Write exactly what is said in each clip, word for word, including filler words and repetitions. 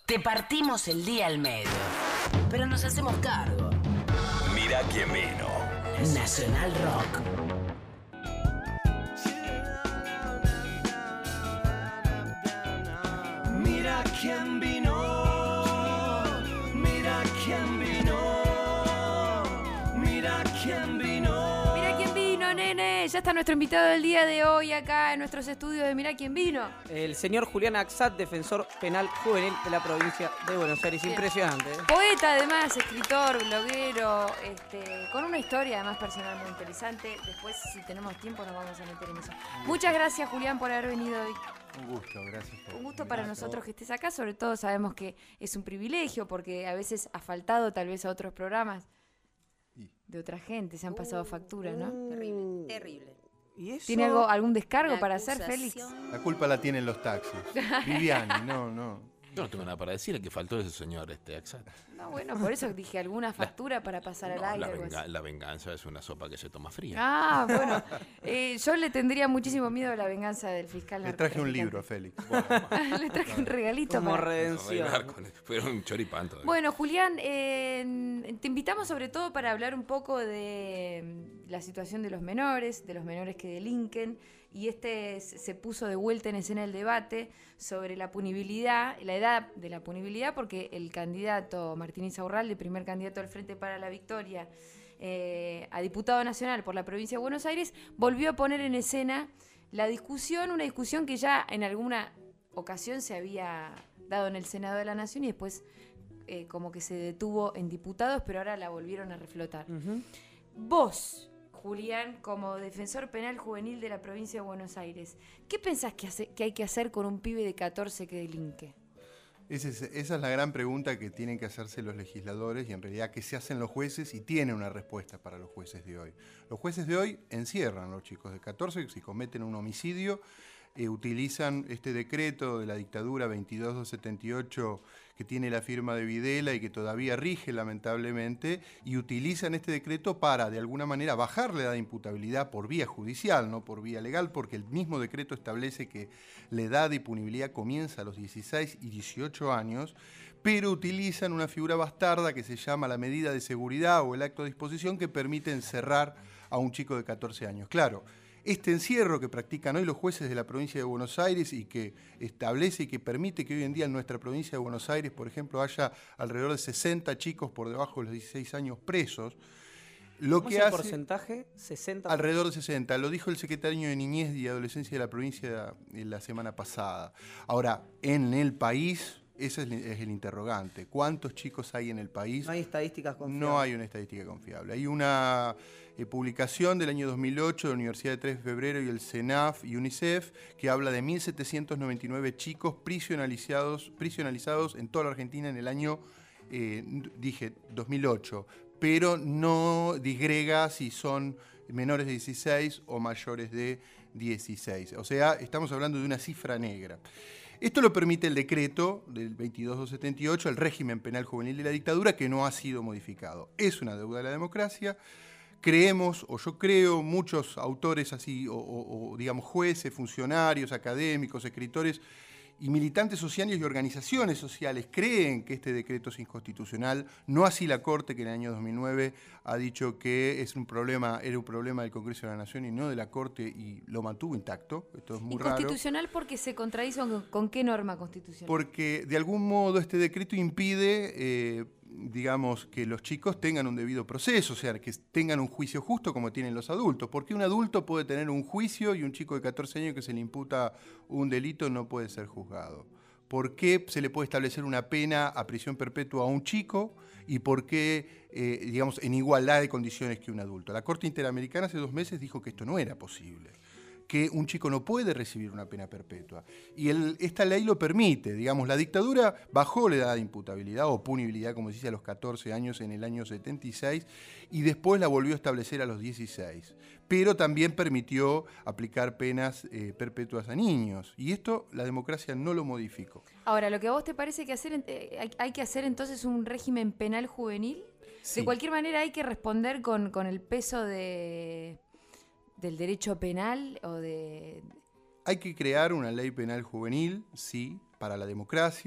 Te partimos el día al medio, pero nos hacemos cargo. Mirá quién vino. Nacional Rock. Mira quién vino, mira quién vino, mira quién vino. Mira quién vino, nene. Ya está nuestro invitado del día de hoy acá en nuestros estudios de Mira quién vino. El señor Julián Axat, defensor penal juvenil de la provincia de Buenos Aires. Bien. Impresionante. ¿eh? Poeta además, escritor, bloguero, este, con una historia además personal muy interesante. Después, si tenemos tiempo, nos vamos a meter en eso. Muchas gracias, Julián, por haber venido hoy. Un gusto, gracias. Por Un gusto para gracias. nosotros que estés acá, sobre todo sabemos que es un privilegio porque a veces ha faltado tal vez a otros programas Y- de otra gente, se han pasado factura, ¿no? Terrible, terrible. ¿Y eso? ¿Tiene algo, algún descargo Una para hacer, Félix? acusación. La culpa la tienen los taxis. Viviani, no, no. Yo no tengo nada para decir, el que faltó es el señor este, Axat. No, bueno, por eso dije alguna factura para pasar al No, aire. la, algo venga- así. la venganza es una sopa que se toma fría. Ah, bueno. Eh, yo le tendría muchísimo miedo a la venganza del fiscal. Le traje un libro a narcotraficante. Félix. Le traje un regalito. Como para- redención. Arreglar con- Fueron un choripán todavía. Bueno, Julián, eh, te invitamos sobre todo para hablar un poco de mm, la situación de los menores, de los menores que delinquen, y este s- se puso de vuelta en escena el debate sobre la punibilidad, la edad de la punibilidad, porque el candidato Martín Insaurralde, primer candidato al Frente para la Victoria, eh, a diputado nacional por la provincia de Buenos Aires, volvió a poner en escena la discusión, una discusión que ya en alguna ocasión se había dado en el Senado de la Nación y después eh, como que se detuvo en diputados, pero ahora la volvieron a reflotar. Ujú. Vos, Julián, como defensor penal juvenil de la provincia de Buenos Aires, ¿qué pensás que, hace- que hay que hacer con un pibe de catorce que delinque? Ese es- esa es la gran pregunta que tienen que hacerse los legisladores y en realidad que se hacen los jueces y tiene una respuesta para los jueces de hoy. Los jueces de hoy encierran a los chicos de catorce si cometen un homicidio, eh, utilizan este decreto de la dictadura veintidós doscientos setenta y ocho que tiene la firma de Videla y que todavía rige lamentablemente, y utilizan este decreto para de alguna manera bajar la edad de imputabilidad por vía judicial, no por vía legal, porque el mismo decreto establece que la edad de punibilidad comienza a los dieciséis y dieciocho años, pero utilizan una figura bastarda que se llama la medida de seguridad o el acto de disposición que permite encerrar a un chico de catorce años. Claro, este encierro que practican hoy los jueces de la provincia de Buenos Aires y que establece y que permite que hoy en día en nuestra provincia de Buenos Aires, por ejemplo, haya alrededor de sesenta chicos por debajo de los dieciséis años presos, lo ¿Cómo que es el hace... porcentaje? sesenta. Alrededor de sesenta, lo dijo el secretario de Niñez y Adolescencia de la provincia eh, la semana pasada. Ahora, en el país, ese es el, es el interrogante. ¿Cuántos chicos hay en el país? No hay estadísticas confiables. No hay una estadística confiable. Hay una eh, publicación del año dos mil ocho de la Universidad de tres de Febrero y el CENAF y UNICEF que habla de mil setecientos noventa y nueve chicos prisionalizados, prisionalizados en toda la Argentina en el año, eh, dije, dos mil ocho, pero no disgrega si son menores de dieciséis o mayores de dieciséis. O sea, estamos hablando de una cifra negra. Esto lo permite el decreto del veintidós doscientos setenta y ocho, el régimen penal juvenil de la dictadura, que no ha sido modificado. Es una deuda de la democracia. Creemos, o yo creo, muchos autores así, o, o- o, digamos jueces, funcionarios, académicos, escritores y militantes sociales y organizaciones sociales creen que este decreto es inconstitucional, no así la Corte, que en el año dos mil nueve ha dicho que es un problema, era un problema del Congreso de la Nación y no de la Corte, y lo mantuvo intacto. Esto es muy raro. Inconstitucional porque se contradice con, con qué norma constitucional. Porque de algún modo este decreto impide, eh, digamos, que los chicos tengan un debido proceso, o sea, que tengan un juicio justo como tienen los adultos. Porque un adulto puede tener un juicio y un chico de catorce años que se le imputa un delito no puede ser juzgado. ¿Por qué se le puede establecer una pena a prisión perpetua a un chico y por qué, eh, digamos, en igualdad de condiciones que un adulto? La Corte Interamericana hace dos meses dijo que esto no era posible, que un chico no puede recibir una pena perpetua. Y el- esta ley lo permite. Digamos, la dictadura bajó la edad de imputabilidad o punibilidad, como se dice, a los catorce años en el año setenta y seis y después la volvió a establecer a los dieciséis. Pero también permitió aplicar penas eh, perpetuas a niños. Y esto la democracia no lo modificó. Ahora, lo que a vos te parece que hacer, eh, hay, hay que hacer entonces un régimen penal juvenil. Sí. De cualquier manera hay que responder con, con el peso de, del derecho penal o de... Hay que crear una ley penal juvenil, sí, para la democracia,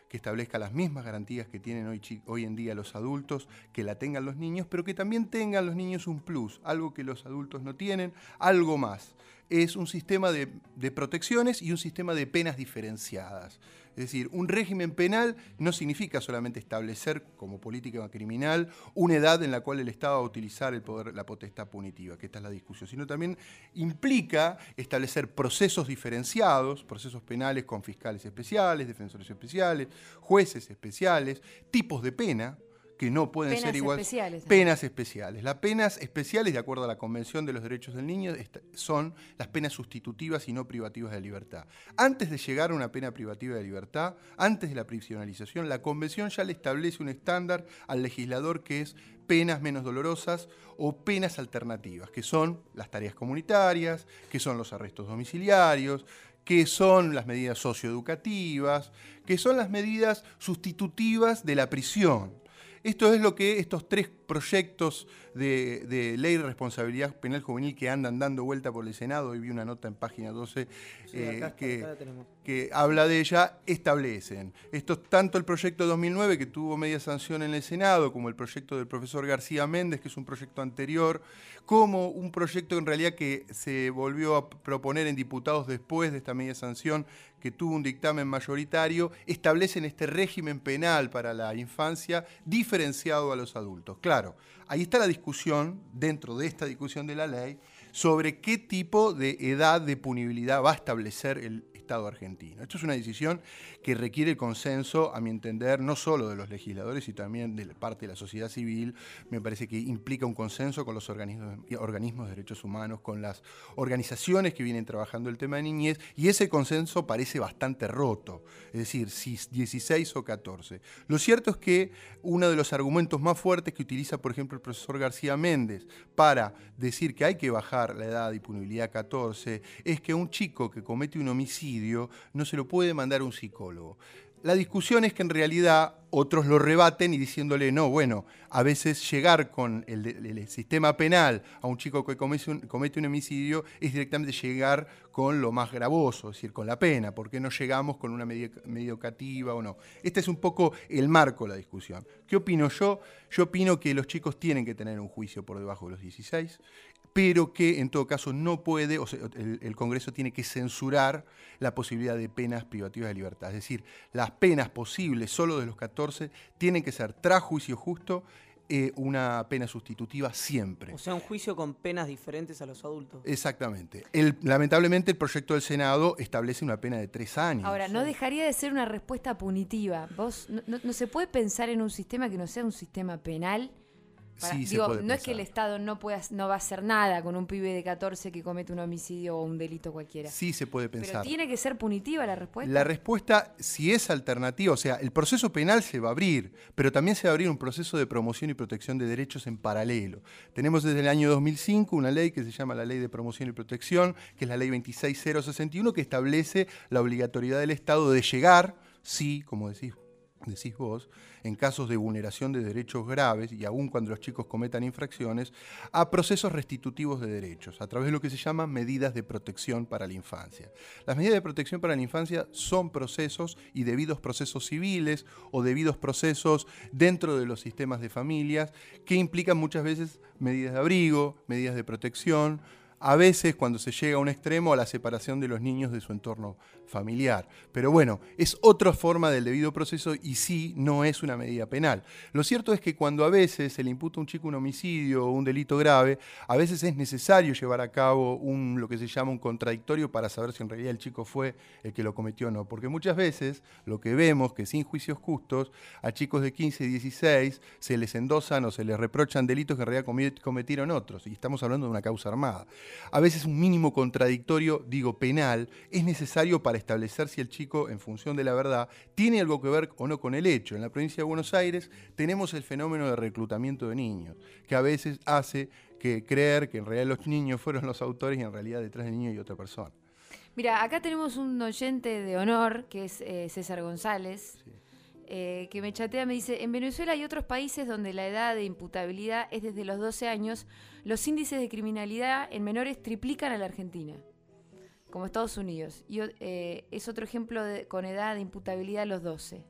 que establezca las mismas garantías que tienen hoy, hoy en día los adultos, que la tengan los niños, pero que también tengan los niños un plus, algo que los adultos no tienen, algo más. Es un sistema de, de protecciones y un sistema de penas diferenciadas. Es decir, un régimen penal no significa solamente establecer como política criminal una edad en la cual el Estado va a utilizar el poder, la potestad punitiva, que esta es la discusión, sino también implica establecer procesos diferenciados, procesos penales con fiscales especiales, defensores especiales, jueces especiales, tipos de pena, que no pueden penas ser igual. Especiales, penas especiales. Las penas especiales, de acuerdo a la Convención de los Derechos del Niño, son las penas sustitutivas y no privativas de libertad. Antes de llegar a una pena privativa de libertad, antes de la prisionalización, la Convención ya le establece un estándar al legislador que es penas menos dolorosas o penas alternativas, que son las tareas comunitarias, que son los arrestos domiciliarios, que son las medidas socioeducativas, que son las medidas sustitutivas de la prisión. Esto es lo que estos tres proyectos de, de ley de responsabilidad penal juvenil que andan dando vuelta por el Senado, hoy vi una nota en página doce Sí, eh, acá está, que, acá la tenemos. que habla de ella, establecen. Esto tanto el proyecto dos mil nueve, que tuvo media sanción en el Senado, como el proyecto del profesor García Méndez, que es un proyecto anterior, como un proyecto en realidad que se volvió a proponer en diputados después de esta media sanción, que tuvo un dictamen mayoritario, establecen este régimen penal para la infancia diferenciado a los adultos. Claro, ahí está la discusión, dentro de esta discusión de la ley, sobre qué tipo de edad de punibilidad va a establecer el Estado argentino. Esto es una decisión que requiere el consenso, a mi entender, no solo de los legisladores, sino también de parte de la sociedad civil. Me parece que implica un consenso con los organismos, organismos de derechos humanos, con las organizaciones que vienen trabajando el tema de niñez, y ese consenso parece bastante roto, es decir, si dieciséis o catorce. Lo cierto es que uno de los argumentos más fuertes que utiliza, por ejemplo, el profesor García Méndez para decir que hay que bajar la edad de punibilidad a catorce es que un chico que comete un homicidio no se lo puede mandar a un psicólogo. La discusión es que en realidad otros lo rebaten y diciéndole, no, bueno, a veces llegar con el, el, el sistema penal a un chico que comete un, comete un homicidio es directamente llegar con lo más gravoso, es decir, con la pena. ¿Por qué no llegamos con una medida, medida educativa o no? Este es un poco el marco de la discusión. ¿Qué opino yo? Yo opino que los chicos tienen que tener un juicio por debajo de los dieciséis, pero que en todo caso no puede, o sea, el, el Congreso tiene que censurar la posibilidad de penas privativas de libertad. Es decir, las penas posibles solo de los catorce tienen que ser, tras juicio justo, eh, una pena sustitutiva siempre. O sea, un juicio con penas diferentes a los adultos. Exactamente. El, lamentablemente el proyecto del Senado establece una pena de tres años. Ahora, no dejaría de ser una respuesta punitiva. Vos no, no, no se puede pensar en un sistema que no sea un sistema penal. Para, Sí, se digo, puede no pensar. es que el Estado no pueda, no va a hacer nada con un pibe de catorce que comete un homicidio o un delito cualquiera. Sí se puede pensar. Pero tiene que ser punitiva la respuesta. La respuesta, si es alternativa, o sea, el proceso penal se va a abrir, pero también se va a abrir un proceso de promoción y protección de derechos en paralelo. Tenemos desde el año dos mil cinco una ley que se llama la Ley de Promoción y Protección, que es la Ley veintiséis mil sesenta y uno, que establece la obligatoriedad del Estado de llegar, sí, como decís, decís vos, en casos de vulneración de derechos graves y aún cuando los chicos cometan infracciones, a procesos restitutivos de derechos, a través de lo que se llaman medidas de protección para la infancia. Las medidas de protección para la infancia son procesos y debidos procesos civiles o debidos procesos dentro de los sistemas de familias que implican muchas veces medidas de abrigo, medidas de protección, a veces cuando se llega a un extremo a la separación de los niños de su entorno familiar. Pero bueno, es otra forma del debido proceso y sí, no es una medida penal. Lo cierto es que cuando a veces se le imputa a un chico un homicidio o un delito grave, a veces es necesario llevar a cabo un, lo que se llama un contradictorio para saber si en realidad el chico fue el que lo cometió o no. Porque muchas veces lo que vemos que sin juicios justos a chicos de quince y dieciséis se les endosan o se les reprochan delitos que en realidad cometieron otros. Y estamos hablando de una causa armada. A veces un mínimo contradictorio, digo penal, es necesario para establecer si el chico, en función de la verdad, tiene algo que ver o no con el hecho. En la provincia de Buenos Aires tenemos el fenómeno de reclutamiento de niños, que a veces hace que creer que en realidad los niños fueron los autores y en realidad detrás del niño hay otra persona. Mira, acá tenemos un oyente de honor, que es eh, César González, Sí. eh, que me chatea, me dice, en Venezuela hay otros países donde la edad de imputabilidad es desde los doce años, los índices de criminalidad en menores triplican a la Argentina, como Estados Unidos. Y eh, es otro ejemplo de, con edad de imputabilidad a los doce.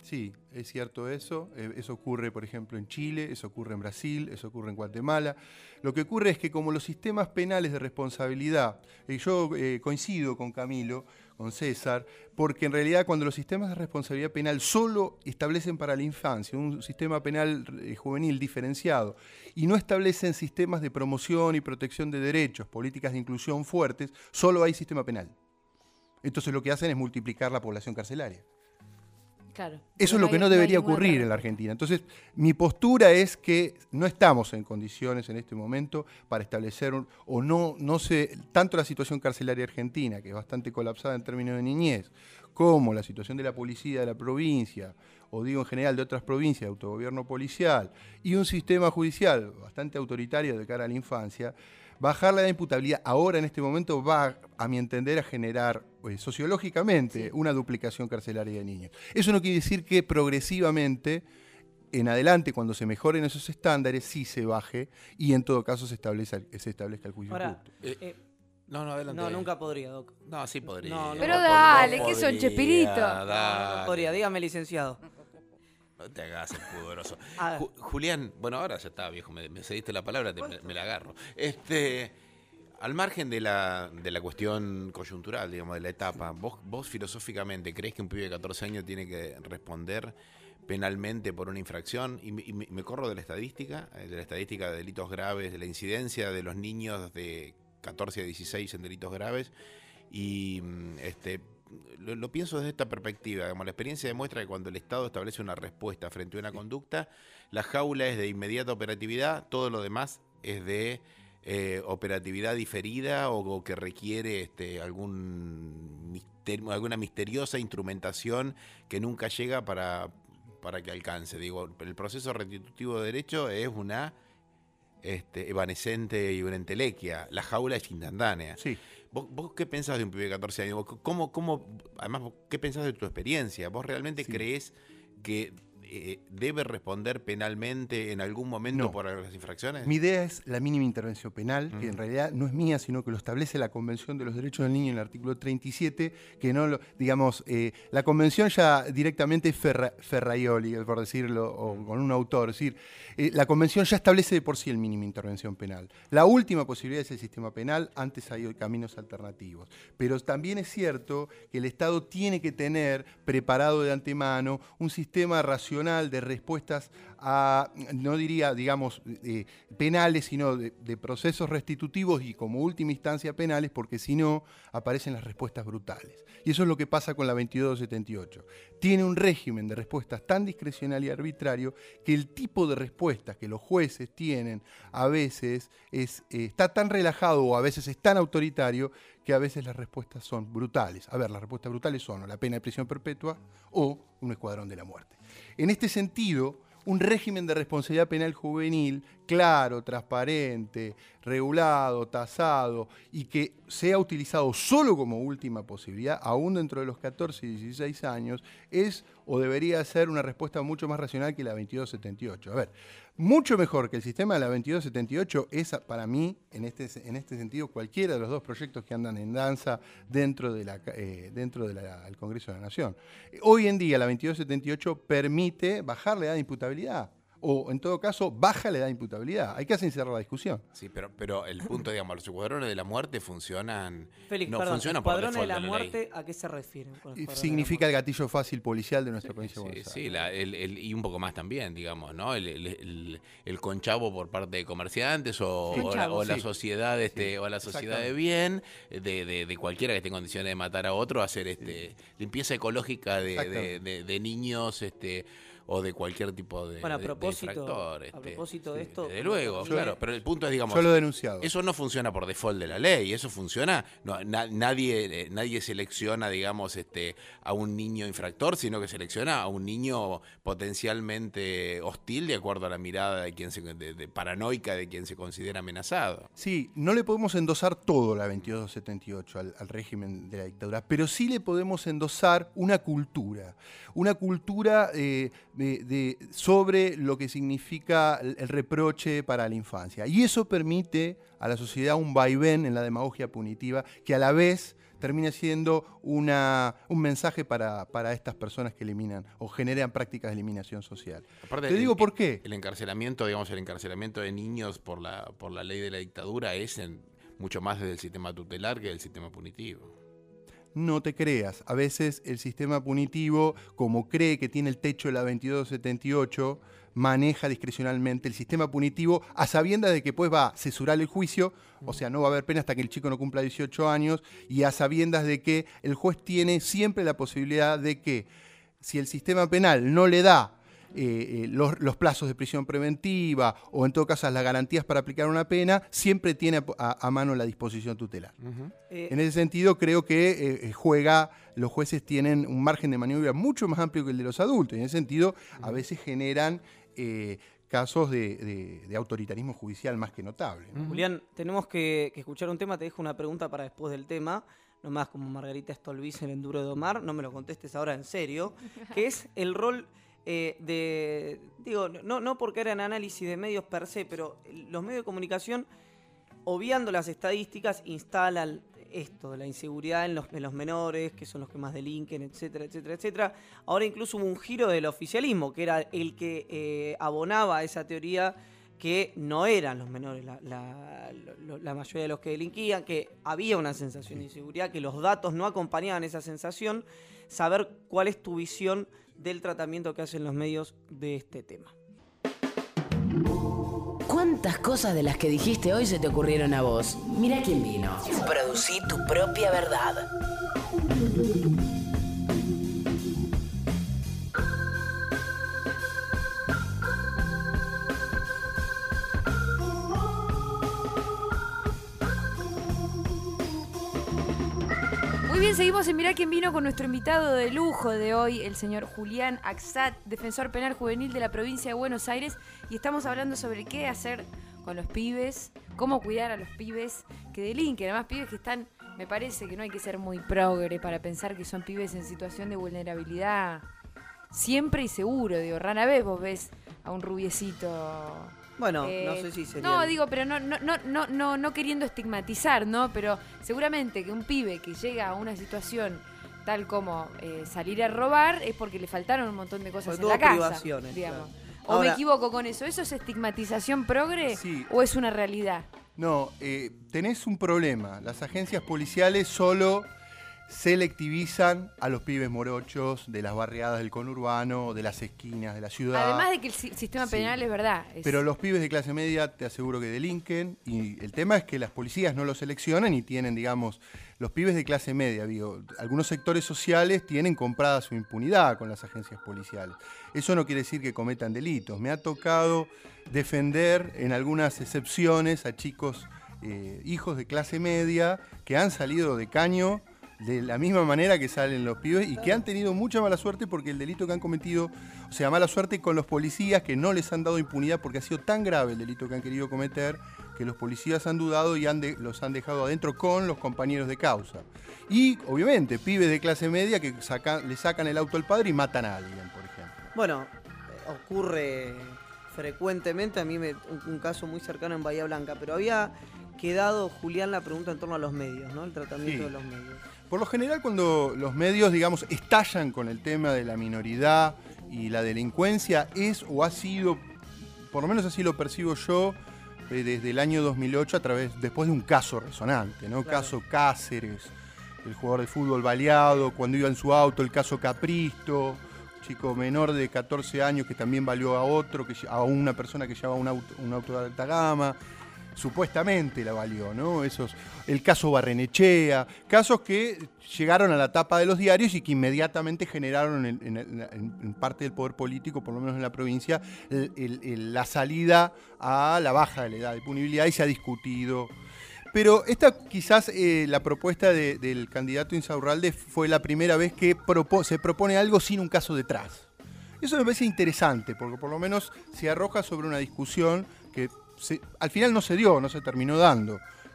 Sí, es cierto eso. Eh, eso ocurre, por ejemplo, en Chile, eso ocurre en Brasil, eso ocurre en Guatemala. Lo que ocurre es que como los sistemas penales de responsabilidad, y yo eh, coincido con Camilo, con César, porque en realidad cuando los sistemas de responsabilidad penal solo establecen para la infancia un sistema penal eh, juvenil diferenciado y no establecen sistemas de promoción y protección de derechos, políticas de inclusión fuertes, solo hay sistema penal. Entonces lo que hacen es multiplicar la población carcelaria. Claro. Eso es lo que no debería ocurrir en la Argentina. Entonces, mi postura es que no estamos en condiciones en este momento para establecer, un, o no, no sé, tanto la situación carcelaria argentina, que es bastante colapsada en términos de niñez, como la situación de la policía de la provincia, o digo en general de otras provincias, de autogobierno policial, y un sistema judicial bastante autoritario de cara a la infancia, bajar la edad de imputabilidad ahora en este momento va, a mi entender, a generar pues, sociológicamente sí. una duplicación carcelaria de niños. Eso no quiere decir que progresivamente, en adelante, cuando se mejoren esos estándares, sí se baje y en todo caso se establezca, se establezca el juicio ahora, justo. Eh, eh, No, no, adelante. No, nunca podría, Doc. No, sí podría. No, no, Pero no dale, podría, ¿qué son, Chespirito? dale. No, no podría, dígame, licenciado. No te hagas el pudoroso. A ver. Ju- Julián, bueno, ahora ya está, viejo, me, me cediste la palabra, te- me, me la agarro. Este, al margen de la, de la cuestión coyuntural, digamos, de la etapa, vos, vos filosóficamente creés que un pibe de catorce años tiene que responder penalmente por una infracción, y, me- y me, me corro de la estadística, eh, de la estadística de delitos graves, de la incidencia de los niños de catorce a dieciséis en delitos graves, y mm, este lo, lo pienso desde esta perspectiva. Digamos, la experiencia demuestra que cuando el Estado establece una respuesta frente a una conducta, la jaula es de inmediata operatividad, todo lo demás es de eh, operatividad diferida o, o que requiere este, algún misterio, alguna misteriosa instrumentación que nunca llega para, para que alcance. Digo, el proceso restitutivo de derecho es una este, evanescente y una entelequia. La jaula es instantánea. Sí. ¿Vos, ¿Vos qué pensás de un pibe de catorce años? ¿Cómo, cómo, además, vos ¿qué pensás de tu experiencia? ¿Vos realmente Sí. creés que eh, debe responder penalmente en algún momento No. por las infracciones? Mi idea es la mínima intervención penal, que en Mm. realidad no es mía, sino que lo establece la Convención de los Derechos del Niño en el artículo treinta y siete, que no lo, digamos, eh, la Convención ya directamente es Ferra, Ferraioli, por decirlo, o con un autor, es decir, eh, la Convención ya establece de por sí el mínimo intervención penal. La última posibilidad es el sistema penal, antes hay caminos alternativos. Pero también es cierto que el Estado tiene que tener preparado de antemano un sistema racional de respuestas a, no diría, digamos, eh, penales, sino de, de procesos restitutivos y como última instancia penales, porque si no, aparecen las respuestas brutales. Y eso es lo que pasa con la veintidós setenta y ocho. Tiene un régimen de respuestas tan discrecional y arbitrario que el tipo de respuestas que los jueces tienen a veces es, eh, está tan relajado o a veces es tan autoritario que a veces las respuestas son brutales. A ver, las respuestas brutales son o la pena de prisión perpetua o un escuadrón de la muerte. En este sentido, un régimen de responsabilidad penal juvenil claro, transparente, regulado, tasado y que sea utilizado solo como última posibilidad, aún dentro de los catorce y dieciséis años, es o debería ser una respuesta mucho más racional que la veintidós setenta y ocho. A ver, mucho mejor que el sistema de la veintidós setenta y ocho es para mí, en este, en este sentido, cualquiera de los dos proyectos que andan en danza dentro del eh, dentro de la, del Congreso de la Nación. Hoy en día la veintidós setenta y ocho permite bajar la edad de imputabilidad. O, en todo caso, baja la edad de imputabilidad. Hay que sincerar la discusión. Sí, pero, pero el punto, digamos, los escuadrones de la muerte funcionan... Félix, no perdón, funcionan por escuadrones de default la de la ley. muerte, ¿a qué se refieren? con escuadrones Significa de el la gatillo fácil policial de nuestra provincia de Sí, Buenos sí, Aires. la- el, el- y un poco más también, digamos, ¿no? El, el, el- el conchavo por parte de comerciantes o, Sí. o la, Conchavo, o la sí. sociedad, este, Sí, o la sociedad de exactamente. bien, de, de- de cualquiera que esté en condiciones de matar a otro, hacer este limpieza ecológica de, de, Exactamente. de- de niños, este, o de cualquier tipo de, Bueno, a de- de propósito- infractor, a este. propósito de Sí, esto, desde luego, yo- claro, pero el punto es, digamos, Yo lo he denunciado. eso no funciona por default de la ley, eso funciona, no, na- nadie, eh, nadie selecciona, digamos, este, a un niño infractor, sino que selecciona a un niño potencialmente hostil de acuerdo a la mirada de quien se, de, de paranoica de quien se considera amenazado. Sí, no le podemos endosar todo la veintidós setenta y ocho al, al régimen de la dictadura, pero sí le podemos endosar una cultura, una cultura eh, de, de- sobre lo que significa el, el reproche para la infancia. Y eso permite a la sociedad un vaivén en la demagogia punitiva que a la vez termina siendo una, un mensaje para, para estas personas que eliminan o generan prácticas de eliminación social. Aparte, Te digo el, por qué. El encarcelamiento, digamos, el encarcelamiento de niños por la, por la ley de la dictadura es en, mucho más desde el sistema tutelar que del sistema punitivo. No te creas, a veces el sistema punitivo, como cree que tiene el techo de la veintidós setenta y ocho, maneja discrecionalmente el sistema punitivo a sabiendas de que pues va a censurar el juicio, o sea, no va a haber pena hasta que el chico no cumpla dieciocho años, y a sabiendas de que el juez tiene siempre la posibilidad de que si el sistema penal no le da Eh, eh, los, los plazos de prisión preventiva o en todo caso las garantías para aplicar una pena, siempre tiene a, a, a mano la disposición tutelar. Uh-huh. Eh, En ese sentido creo que eh, juega, los jueces tienen un margen de maniobra mucho más amplio que el de los adultos, y en ese sentido a veces generan eh, casos de, de, de autoritarismo judicial más que notable, ¿no? Julián, tenemos que, que escuchar un tema, te dejo una pregunta para después del tema, nomás como Margarita Stolbiz en Enduro de Omar, no me lo contestes ahora en serio, que es el rol eh, de, digo, no, no porque eran análisis de medios per se, pero los medios de comunicación, obviando las estadísticas, instalan esto, la inseguridad en los, en los menores, que son los que más delinquen, etcétera, etcétera, etcétera. Ahora incluso hubo un giro del oficialismo, que era el que eh, abonaba a esa teoría que no eran los menores la, la, la, la mayoría de los que delinquían, que había una sensación de inseguridad, que los datos no acompañaban esa sensación. Saber cuál es tu visión del tratamiento que hacen los medios de este tema. ¿Cuántas cosas de las que dijiste hoy se te ocurrieron a vos? Mira quién vino. Producí tu propia verdad. Muy bien, seguimos en Mirá quién vino con nuestro invitado de lujo de hoy, el señor Julián Aksat, defensor penal juvenil de la provincia de Buenos Aires, y estamos hablando sobre qué hacer con los pibes, cómo cuidar a los pibes que delinquen, además pibes que están, me parece que no hay que ser muy progre para pensar que son pibes en situación de vulnerabilidad siempre y seguro, digo, rara vez vos ves a un rubiecito. Bueno, Eh, no sé si sería... No, digo, pero no, no, no, no, no, no queriendo estigmatizar, ¿no? Pero seguramente que un pibe que llega a una situación tal como eh, salir a robar es porque le faltaron un montón de cosas Sobre en la todo casa, privaciones, digamos. claro. ¿O Ahora- me equivoco con eso? ¿Eso es estigmatización progre Sí. o es una realidad? No, eh, tenés un problema. Las agencias policiales solo selectivizan a los pibes morochos de las barriadas del conurbano, de las esquinas, de la ciudad. Además de que el si- sistema Sí. penal es verdad. es- Pero los pibes de clase media te aseguro que delinquen, y el tema es que las policías no los seleccionan y tienen, digamos, los pibes de clase media, digo, algunos sectores sociales tienen comprada su impunidad con las agencias policiales. Eso no quiere decir que cometan delitos. Me ha tocado defender en algunas excepciones a chicos, eh, hijos de clase media, que han salido de caño de la misma manera que salen los pibes y que han tenido mucha mala suerte porque el delito que han cometido, o sea, mala suerte con los policías que no les han dado impunidad porque ha sido tan grave el delito que han querido cometer que los policías han dudado y han de- los han dejado adentro con los compañeros de causa. Y, obviamente, pibes de clase media que sacan, le sacan el auto al padre y matan a alguien, por ejemplo. Bueno, eh, ocurre frecuentemente, a mí me, un, un caso muy cercano en Bahía Blanca, pero había quedado, Julián, la pregunta en torno a los medios, ¿no? El tratamiento Sí. de los medios. Por lo general, cuando los medios, digamos, estallan con el tema de la minoridad y la delincuencia, es o ha sido, por lo menos así lo percibo yo, eh, desde el año dos mil ocho, a través, después de un caso resonante, ¿no? Claro. Caso Cáceres, el jugador de fútbol baleado, cuando iba en su auto, el caso Capristo, chico menor de catorce años que también valió a otro, que, lle- a una persona que llevaba un auto, un auto de alta gama. Supuestamente la valió, ¿no? Esos, el caso Barrenechea, casos que llegaron a la tapa de los diarios y que inmediatamente generaron en, en- en- en parte del poder político, por lo menos en la provincia, el- el- el- la salida a la baja de la edad de punibilidad y se ha discutido. Pero esta quizás eh, la propuesta de- del candidato Insaurralde fue la primera vez que propo- se propone algo sin un caso detrás. Eso me parece interesante, porque por lo menos se arroja sobre una discusión que se- al final no se dio, no se terminó dando,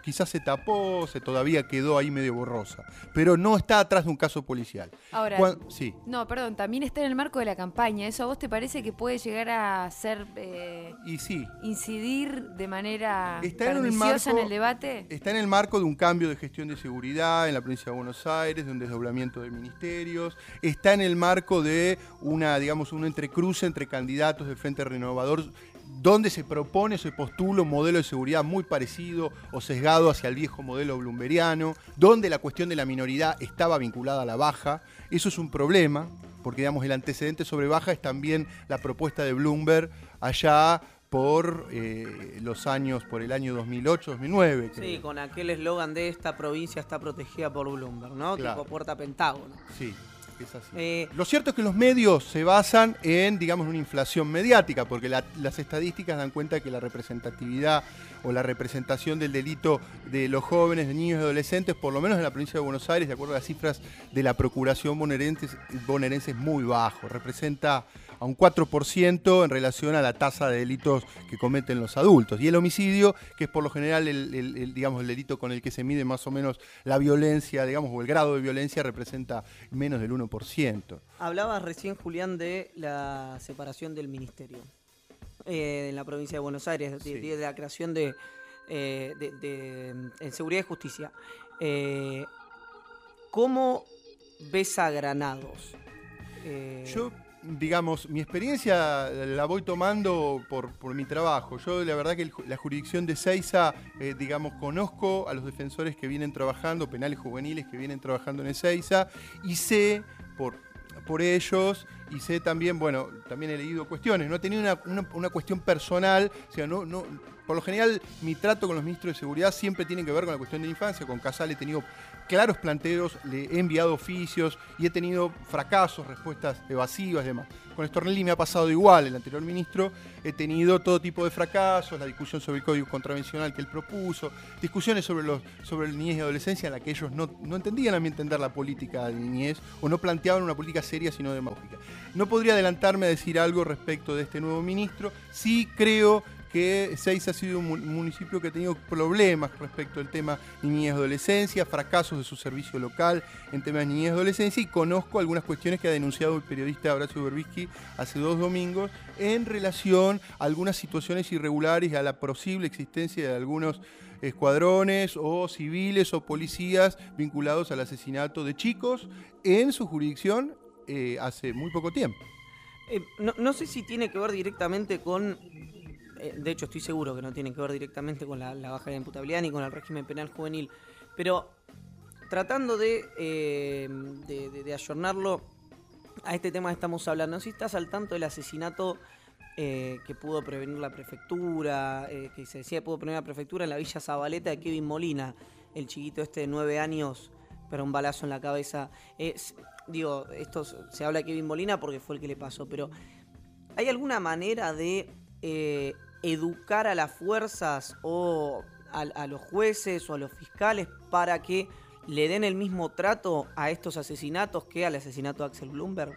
quizás se tapó, se todavía quedó ahí medio borrosa, pero no está atrás de un caso policial. Ahora, Cuan- sí. no, perdón, también está en el marco de la campaña. ¿Eso a vos te parece que puede llegar a ser eh, Y sí, incidir de manera Está en un perniciosa marco- en el debate? está en el marco de un cambio de gestión de seguridad en la provincia de Buenos Aires, de un desdoblamiento de ministerios, está en el marco de una, digamos, un entrecruce entre candidatos del Frente Renovador, donde se propone, se postula un modelo de seguridad muy parecido o sesgado hacia el viejo modelo bloombergiano, donde la cuestión de la minoridad estaba vinculada a la baja. Eso es un problema, porque digamos, el antecedente sobre baja es también la propuesta de Bloomberg allá por eh, los años, por el año dos mil ocho, dos mil nueve. Sí, creo. con aquel eslogan de esta provincia está protegida por Bloomberg, ¿no? Claro. Tipo puerta pentágono. Sí, es así. Eh, Lo cierto es que los medios se basan en, digamos, una inflación mediática, porque la- las estadísticas dan cuenta que la representatividad o la representación del delito de los jóvenes, de niños y adolescentes, por lo menos en la provincia de Buenos Aires, de acuerdo a las cifras de la Procuración bonaerense, bonaerense es muy bajo. Representa a un cuatro por ciento en relación a la tasa de delitos que cometen los adultos. Y el homicidio, que es por lo general el, el- el, digamos, el delito con el que se mide más o menos la violencia, digamos, o el grado de violencia, representa menos del uno por ciento. Hablabas recién, Julián, de la separación del ministerio eh, en la provincia de Buenos Aires, de, Sí. de la creación de, eh, de, de, en seguridad y justicia. Eh, ¿Cómo ves a Granados? Eh, Yo, digamos, mi experiencia la voy tomando por, por mi trabajo. Yo, la verdad que el ju- la jurisdicción de Ezeiza, eh, digamos, conozco a los defensores que vienen trabajando, penales juveniles que vienen trabajando en Ezeiza, y sé por, por ellos, y sé también, bueno, también he leído cuestiones. No he tenido una, una- una cuestión personal, o sea, no, no, por lo general mi trato con los ministros de seguridad siempre tiene que ver con la cuestión de la infancia. Con Casal he tenido claros planteos, le he enviado oficios y he tenido fracasos, respuestas evasivas y demás. Con Stornelli me ha pasado igual, el anterior ministro, he tenido todo tipo de fracasos, la discusión sobre el código contravencional que él propuso, discusiones sobre los sobre el niñez y adolescencia en la que ellos no, no entendían, a mi entender, la política de niñez o no planteaban una política seria sino demagógica. No podría adelantarme a decir algo respecto de este nuevo ministro. Sí creo que Ezeiza ha sido un mu- municipio que ha tenido problemas respecto al tema niñez y adolescencia, fracasos de su servicio local en temas de niñez y adolescencia, y conozco algunas cuestiones que ha denunciado el periodista Horacio Berbisky hace dos domingos en relación a algunas situaciones irregulares y a la posible existencia de algunos escuadrones o civiles o policías vinculados al asesinato de chicos en su jurisdicción eh, hace muy poco tiempo. Eh, no, no sé si tiene que ver directamente con, eh, de hecho estoy seguro que no tiene que ver directamente con la, la baja de la imputabilidad ni con el régimen penal juvenil, pero tratando de, eh, de, de- de ayornarlo a este tema que estamos hablando, no sé si estás al tanto del asesinato eh, que pudo prevenir la prefectura, eh, que se decía que pudo prevenir la prefectura en la Villa Zabaleta de Kevin Molina, el chiquito este de nueve años, pero un balazo en la cabeza. Eh, s- digo, esto s- se habla de Kevin Molina porque fue el que le pasó, pero ¿hay alguna manera de eh, educar a las fuerzas o a, a los jueces o a los fiscales para que le den el mismo trato a estos asesinatos que al asesinato de Axel Bloomberg?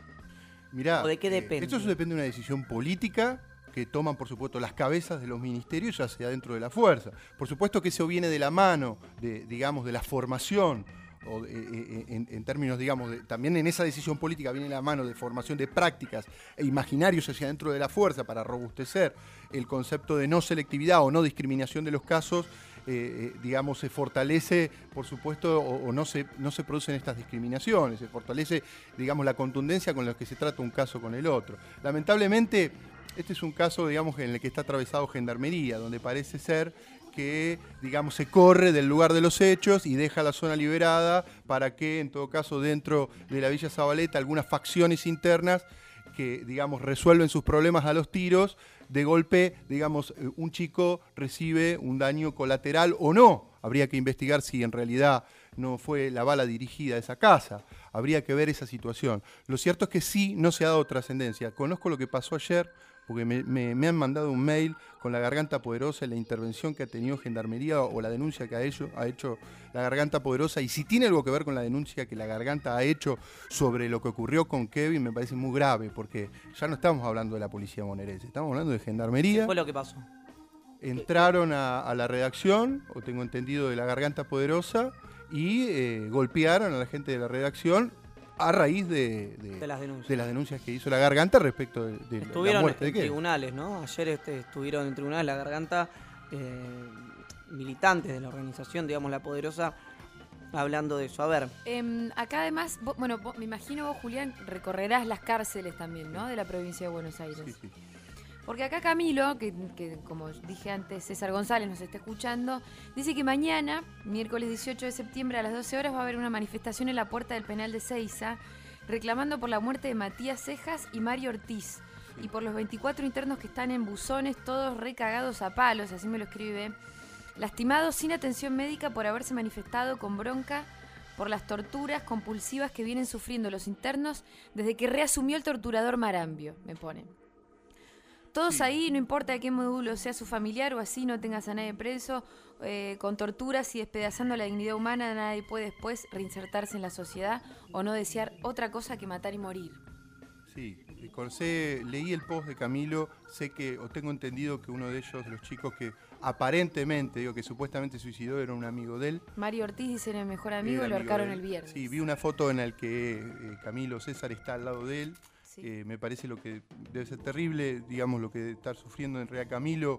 Mirá, ¿O de qué eh, depende? esto depende de una decisión política que toman, por supuesto, las cabezas de los ministerios hacia dentro de la fuerza. Por supuesto que eso viene de la mano, de, digamos, de la formación, o de- eh, en, en términos, digamos, de- también en esa decisión política viene de la mano de formación de prácticas e imaginarios hacia dentro de la fuerza para robustecer el concepto de no selectividad o no discriminación de los casos. Eh, eh, digamos, se fortalece, por supuesto, o, o no, se, no se producen estas discriminaciones, se fortalece, digamos, la contundencia con la que se trata un caso con el otro. Lamentablemente, este es un caso, digamos, en el que está atravesado Gendarmería, donde parece ser que, digamos, se corre del lugar de los hechos y deja la zona liberada para que, en todo caso, dentro de la Villa Zabaleta, algunas facciones internas que, digamos, resuelven sus problemas a los tiros. De golpe, digamos, eh, un chico recibe un daño colateral o no. Habría que investigar si en realidad no fue la bala dirigida a esa casa. Habría que ver esa situación. Lo cierto es que sí no se ha dado trascendencia. Conozco lo que pasó ayer, porque me, me- me han mandado un mail con la Garganta Poderosa y la intervención que ha tenido Gendarmería o la denuncia que ha hecho, ha hecho la Garganta Poderosa. Y si tiene algo que ver con la denuncia que la Garganta ha hecho sobre lo que ocurrió con Kevin, me parece muy grave, porque ya no estamos hablando de la policía bonaerense, estamos hablando de ¿Qué Gendarmería. fue lo que pasó? entraron a, a la redacción, o tengo entendido de la Garganta Poderosa, y eh, golpearon a la gente de la redacción a raíz de, de, De las denuncias. de las denuncias que hizo la Garganta respecto de, de la Estuvieron muerte de en Kelly. tribunales, ¿no? Ayer este, estuvieron en tribunales La Garganta, eh, militantes de la organización, digamos, La Poderosa, hablando de eso. A ver, Em, acá además, vos- bueno, vos- me imagino vos, Julián, recorrerás las cárceles también, ¿no? De la provincia de Buenos Aires. Sí, sí. Porque acá Camilo, que, que como dije antes, César González nos está escuchando, dice que mañana, miércoles dieciocho de septiembre a las doce horas, va a haber una manifestación en la puerta del penal de Seiza, reclamando por la muerte de Matías Cejas y Mario Ortiz, y por los veinticuatro internos que están en buzones, todos recagados a palos, así me lo escribe, lastimados sin atención médica por haberse manifestado con bronca por las torturas compulsivas que vienen sufriendo los internos desde que reasumió el torturador Marambio, me ponen. Todos Sí. ahí, no importa de qué módulo sea su familiar o así, no tengas a nadie preso, eh, con torturas y despedazando la dignidad humana, nadie puede después reinsertarse en la sociedad o no desear otra cosa que matar y morir. Sí, sé, leí el post de Camilo, sé que, o tengo entendido que uno de ellos, de los chicos que aparentemente, digo que supuestamente suicidó, era un amigo de él. Mario Ortiz dice el mejor amigo, Era lo amigo ahorcaron de él. el viernes. Sí, vi una foto en la que eh, Camilo César está al lado de él. Sí. Eh, me parece lo que debe ser terrible, digamos, lo que debe estar sufriendo en realidad Camilo.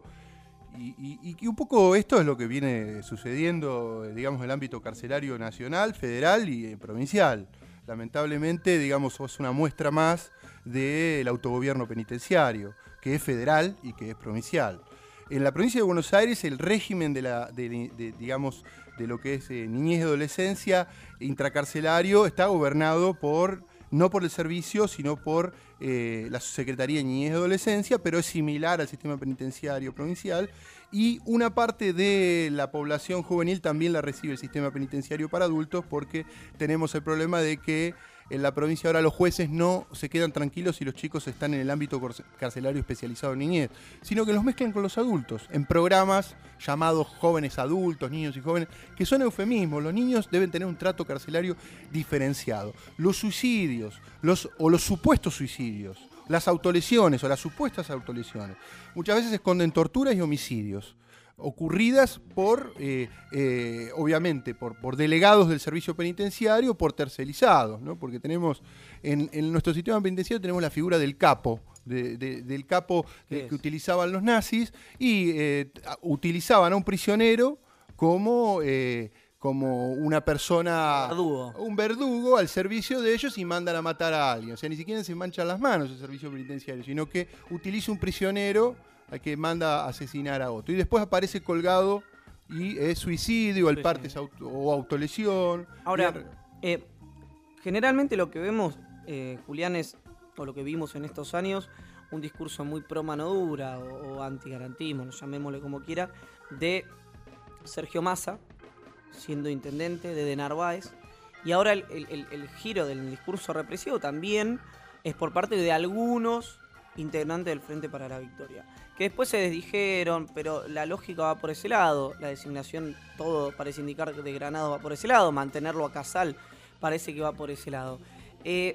Y, y- y un poco esto es lo que viene sucediendo, eh, digamos, en el ámbito carcelario nacional, federal y eh, provincial. Lamentablemente, digamos, es una muestra más del autogobierno penitenciario, que es federal y que es provincial. En la provincia de Buenos Aires, el régimen de, la, de, de, digamos, de lo que es eh, niñez y adolescencia intracarcelario está gobernado por, no por el servicio, sino por eh, la Secretaría de Niñez y Adolescencia, pero es similar al sistema penitenciario provincial. Y una parte de la población juvenil también la recibe el sistema penitenciario para adultos, porque tenemos el problema de que en la provincia ahora los jueces no se quedan tranquilos si los chicos están en el ámbito carcelario especializado en niñez, sino que los mezclan con los adultos, en programas llamados jóvenes adultos, niños y jóvenes, que son eufemismos. Los niños deben tener un trato carcelario diferenciado. Los suicidios, los, o los supuestos suicidios, las autolesiones o las supuestas autolesiones, muchas veces esconden torturas y homicidios ocurridas por, eh, eh, obviamente, por, por delegados del servicio penitenciario, por tercerizados, ¿no? Porque tenemos, en, en nuestro sistema penitenciario tenemos la figura del capo, de, de, del capo de, que utilizaban los nazis, y eh, utilizaban a un prisionero como... Eh, como una persona, Verdugo. un verdugo al servicio de ellos y mandan a matar a alguien. O sea, ni siquiera se manchan las manos el servicio penitenciario, sino que utiliza un prisionero al que manda a asesinar a otro. Y después aparece colgado y es suicidio, el Suicidio. parte es auto, o autolesión. ahora, Bien. eh, generalmente lo que vemos, eh, Julián, es, o lo que vimos en estos años, un discurso muy pro mano dura o, o antigarantismo, llamémosle como quiera, de Sergio Massa, siendo intendente, de De Narváez, y ahora el, el- el- el giro del discurso represivo también es por parte de algunos integrantes del Frente para la Victoria, que después se desdijeron, pero la lógica va por ese lado, la designación, todo parece indicar que de Granados va por ese lado, mantenerlo a Casal parece que va por ese lado. Eh,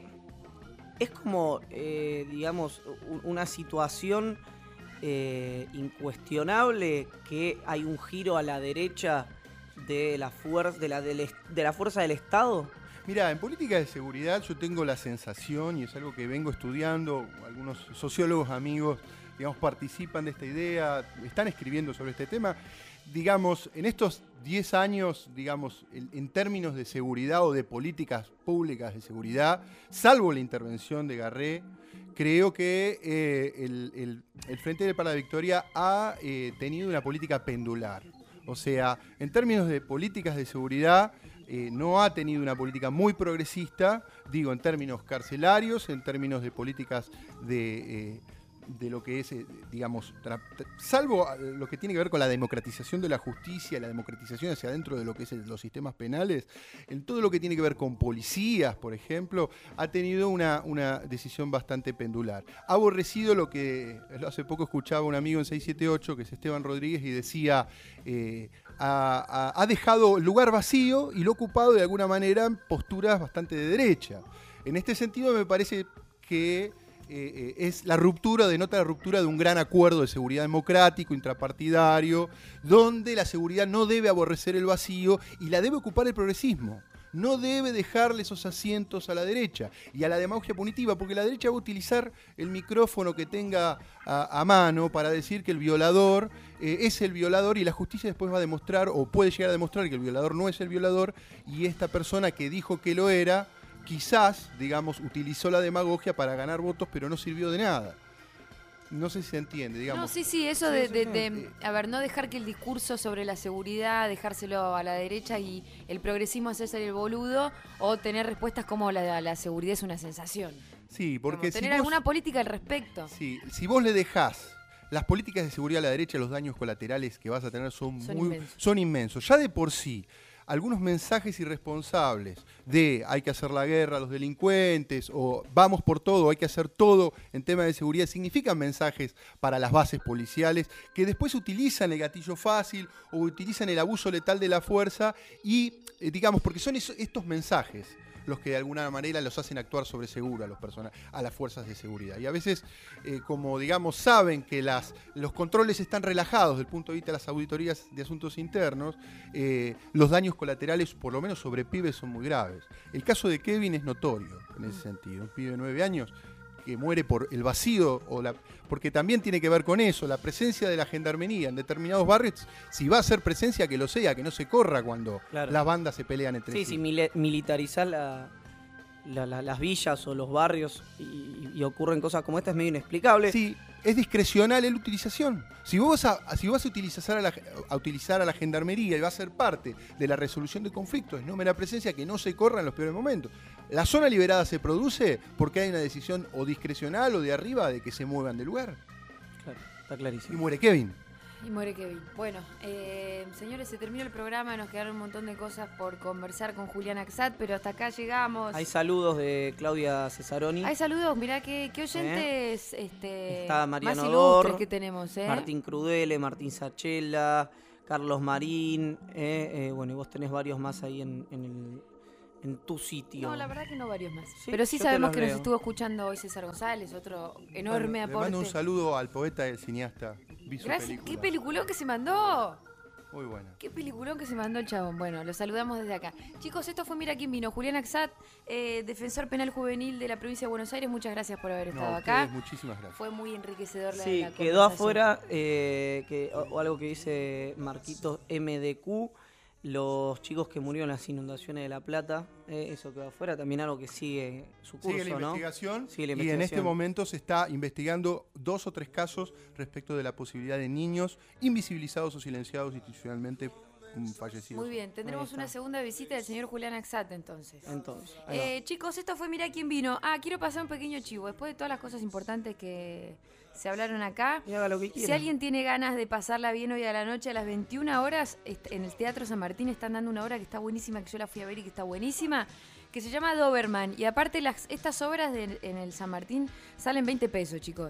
es como, eh, digamos, u- una situación eh, incuestionable que hay un giro a la derecha de la fuerza de la, del est- de la fuerza del Estado. Mira, en política de seguridad yo tengo la sensación, y es algo que vengo estudiando, algunos sociólogos amigos, digamos, participan de esta idea, están escribiendo sobre este tema. Digamos, en estos diez años, digamos, en, en términos de seguridad o de políticas públicas de seguridad, salvo la intervención de Garré, creo que eh, el, el- el Frente para la Victoria ha eh, tenido una política pendular. O sea, en términos de políticas de seguridad, eh, no ha tenido una política muy progresista, digo, en términos carcelarios, en términos de políticas de, eh, de lo que es, eh, digamos, tra- tra- salvo eh, lo que tiene que ver con la democratización de la justicia, la democratización hacia adentro de lo que es el- los sistemas penales, en todo lo que tiene que ver con policías, por ejemplo, ha tenido una, una decisión bastante pendular. Ha aborrecido lo que hace poco escuchaba un amigo en seis siete ocho, que es Esteban Rodríguez, y decía, eh, ha, ha- ha dejado el lugar vacío y lo ha ocupado de alguna manera en posturas bastante de derecha. En este sentido me parece que eh, eh, es la ruptura, denota la ruptura de un gran acuerdo de seguridad democrático, intrapartidario, donde la seguridad no debe aborrecer el vacío y la debe ocupar el progresismo. No debe dejarle esos asientos a la derecha y a la demagogia punitiva, porque la derecha va a utilizar el micrófono que tenga a, a mano para decir que el violador eh, es el violador, y la justicia después va a demostrar, o puede llegar a demostrar, que el violador no es el violador, y esta persona que dijo que lo era, quizás, digamos, utilizó la demagogia para ganar votos, pero no sirvió de nada. No sé si se entiende, digamos. No, sí, sí, eso de, de, de, a ver, no dejar que el discurso sobre la seguridad, dejárselo a la derecha y el progresismo hacerse el boludo, o tener respuestas como la, la seguridad es una sensación. Sí, porque Como tener si vos, alguna política al respecto. sí, si vos le dejás las políticas de seguridad a la derecha, los daños colaterales que vas a tener son, Son muy, inmensos. son inmensos. Ya de por sí, algunos mensajes irresponsables de hay que hacer la guerra a los delincuentes o vamos por todo, hay que hacer todo en tema de seguridad, significan mensajes para las bases policiales que después utilizan el gatillo fácil o utilizan el abuso letal de la fuerza y, eh, digamos, porque son eso- estos mensajes los que de alguna manera los hacen actuar sobre seguro a, los persona- a las fuerzas de seguridad. Y a veces, eh, como digamos, saben que las, los controles están relajados desde el punto de vista de las auditorías de asuntos internos, eh, los daños colaterales, por lo menos sobre pibes, son muy graves. El caso de Kevin es notorio en ese sentido. Un pibe de nueve años que muere por el vacío, o la, porque también tiene que ver con eso, la presencia de la gendarmería en determinados barrios. Si va a ser presencia, que lo sea, que no se corra cuando Claro. las bandas se pelean entre Sí, sí. si mile- militarizar la- la- la- las villas o los barrios y, y ocurren cosas como esta es medio inexplicable. Sí, es discrecional en la utilización. Si vos vas a, si vos vas a utilizar a la, a utilizar a la gendarmería y va a ser parte de la resolución de conflictos, no mera presencia, que no se corra en los peores momentos. La zona liberada se produce porque hay una decisión o discrecional o de arriba de que se muevan del lugar. Claro, está Y clarísimo. muere Kevin. Y muere Kevin. Bueno, eh, señores, se terminó el programa, nos quedaron un montón de cosas por conversar con Julián Axat, pero hasta acá llegamos. Hay saludos de Claudia Cesaroni, Hay saludos, mirá qué, qué oyentes este, Está Mariano más Dor, ilustres que tenemos, ¿eh? Martín Crudele, Martín Sachella, Carlos Marín, eh, eh, bueno, y vos tenés varios más ahí en, en, el, en tu sitio. No, la verdad que no varios más. Sí, Pero sí yo te sabemos los que nos leo. estuvo escuchando hoy César González, otro enorme Le aporte. mando un saludo al poeta y al cineasta. Vi su Gracias. película. ¿Qué peliculón que se mandó? Muy buena. Qué peliculón que se mandó el chabón. Bueno, lo saludamos desde acá. Chicos, esto fue Mira quién vino. Julián Axat, eh, defensor penal juvenil de la provincia de Buenos Aires. Muchas gracias por haber No, estado a acá. ustedes, muchísimas gracias. Fue muy enriquecedor la, Sí, la quedó conversación. afuera eh, que, o, o algo que dice Marquitos M D Q, los chicos que murieron en las inundaciones de La Plata, eh, eso quedó afuera, también algo que sigue su curso, Sigue la ¿no? investigación Sigue la y en este investigación. momento se está investigando dos o tres casos respecto de la posibilidad de niños invisibilizados o silenciados institucionalmente mm, fallecidos. Muy bien, tendremos Ahí está. una segunda visita del señor Julián Axat entonces. Entonces, ahí va. Eh, chicos, esto fue Mira quién vino. Ah, quiero pasar un pequeño chivo. Después de todas las cosas importantes que se hablaron acá, Y haga lo que si quiera. alguien tiene ganas de pasarla bien hoy a la noche a las veintiuna horas, est- en el Teatro San Martín están dando una obra que está buenísima, que yo la fui a ver y que está buenísima, que se llama Doberman. Y aparte las, estas obras de- en el San Martín salen veinte pesos, chicos.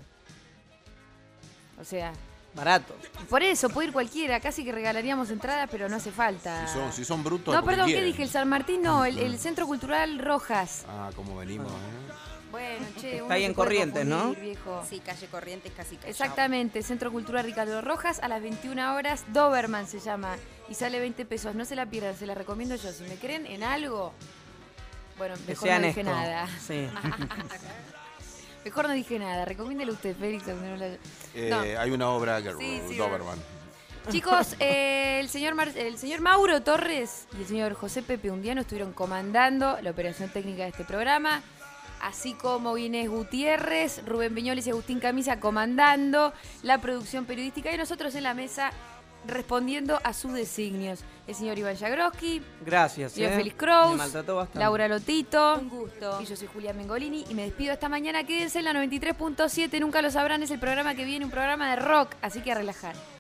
O sea, Barato. por eso puede ir cualquiera, casi que regalaríamos entradas, pero no hace falta. Si son, si son brutos. No, porque perdón, ¿qué quieren. dije? El San Martín no, el, el Centro Cultural Rojas. Ah, cómo venimos, ¿eh? Bueno, che, Está uno ahí se en puede Corrientes, ¿no? confundir, viejo. Sí, calle Corrientes, casi callao. Exactamente, Centro Cultural Ricardo Rojas a las veintiuna horas, Doberman se llama y sale veinte pesos. No se la pierdan, se la recomiendo yo. Si me creen en algo, bueno, Que mejor sean no dije esto. nada. Sí. Mejor no dije nada. Recomiéndele usted, Félix. aunque no la- Eh, No. Hay una obra que Sí, sí, Doberman. Chicos, eh, el, señor Mar- el señor Mauro Torres y el señor José Pepe Undiano estuvieron comandando la operación técnica de este programa, así como Inés Gutiérrez, Rubén Viñoles y Agustín Camisa comandando la producción periodística y nosotros en la mesa respondiendo a sus designios. El señor Iván Jagroski, Gracias. señor eh. Félix Me Kraus, maltrató bastante. Laura Lotito. Un gusto. Y yo soy Julián Mengolini y me despido esta mañana. Quédense en la noventa y tres punto siete, nunca lo sabrán, es el programa que viene, un programa de rock, así que a relajar.